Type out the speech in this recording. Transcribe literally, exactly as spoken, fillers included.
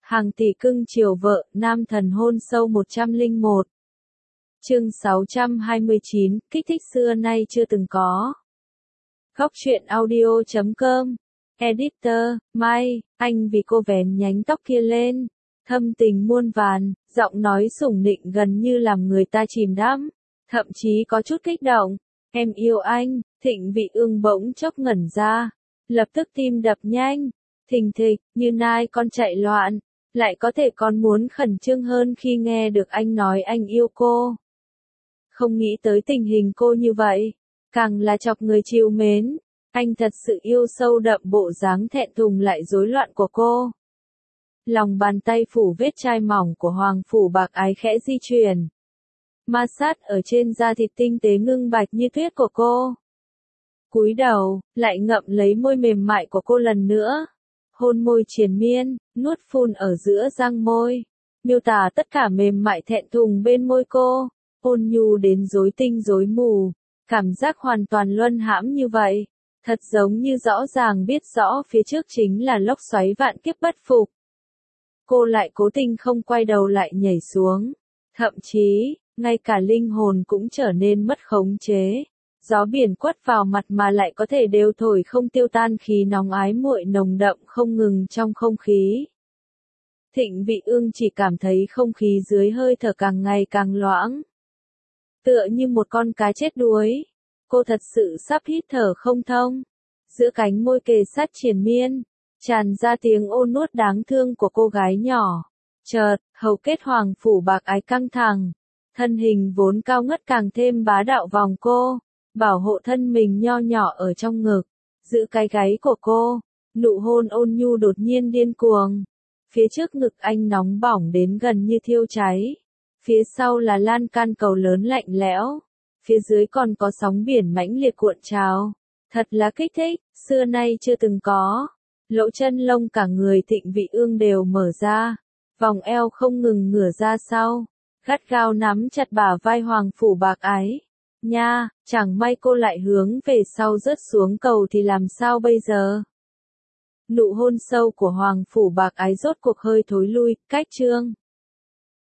Hàng tỷ cưng chiều vợ, nam thần hôn sâu một trăm lẻ một. Chương sáu trăm hai mươi chín, kích thích xưa nay chưa từng có. Góc truyện audio chấm com. Editor, Mai, anh vì cô vén nhánh tóc kia lên. Thâm tình muôn vàn, giọng nói sủng nịnh gần như làm người ta chìm đắm. Thậm chí có chút kích động. Em yêu anh, Thịnh Vị Ương bỗng chốc ngẩn ra. Lập tức tim đập nhanh. Thình thịch, như nai con chạy loạn. Lại có thể còn muốn khẩn trương hơn khi nghe được anh nói anh yêu cô. Không nghĩ tới tình hình cô như vậy. Càng là chọc người trìu mến. Anh thật sự yêu sâu đậm bộ dáng thẹn thùng lại rối loạn của cô. Lòng bàn tay phủ vết chai mỏng của Hoàng Phủ Bạc Ái khẽ di chuyển. Ma sát ở trên da thịt tinh tế ngưng bạch như tuyết của cô. Cúi đầu, lại ngậm lấy môi mềm mại của cô lần nữa. Hôn môi triền miên, nuốt phun ở giữa răng môi. Miêu tả tất cả mềm mại thẹn thùng bên môi cô. Ôn nhu đến rối tinh rối mù. Cảm giác hoàn toàn luân hãm như vậy. Thật giống như rõ ràng biết rõ phía trước chính là lốc xoáy vạn kiếp bất phục. Cô lại cố tình không quay đầu lại nhảy xuống. Thậm chí, ngay cả linh hồn cũng trở nên mất khống chế. Gió biển quất vào mặt mà lại có thể đều thổi không tiêu tan khí nóng ái muội nồng đậm không ngừng trong không khí. Thịnh Vị Ương chỉ cảm thấy không khí dưới hơi thở càng ngày càng loãng. Tựa như một con cá chết đuối. Cô thật sự sắp hít thở không thông. Giữa cánh môi kề sát triền miên, tràn ra tiếng ôn nuốt đáng thương của cô gái nhỏ. Chợt, hầu kết Hoàng Phủ Bạc Ái căng thẳng. Thân hình vốn cao ngất càng thêm bá đạo vòng cô. Bảo hộ thân mình nho nhỏ ở trong ngực. Giữ cái gáy của cô. Nụ hôn ôn nhu đột nhiên điên cuồng. Phía trước ngực anh nóng bỏng đến gần như thiêu cháy. Phía sau là lan can cầu lớn lạnh lẽo. Phía dưới còn có sóng biển mãnh liệt cuộn trào. Thật là kích thích, xưa nay chưa từng có. Lỗ chân lông cả người Thịnh Vị Ương đều mở ra. Vòng eo không ngừng ngửa ra sau. Gắt gao nắm chặt bả vai Hoàng Phủ Bạc Ái. Nha, chẳng may cô lại hướng về sau rớt xuống cầu thì làm sao bây giờ? Nụ hôn sâu của Hoàng Phủ Bạc Ái rốt cuộc hơi thối lui, cách chương.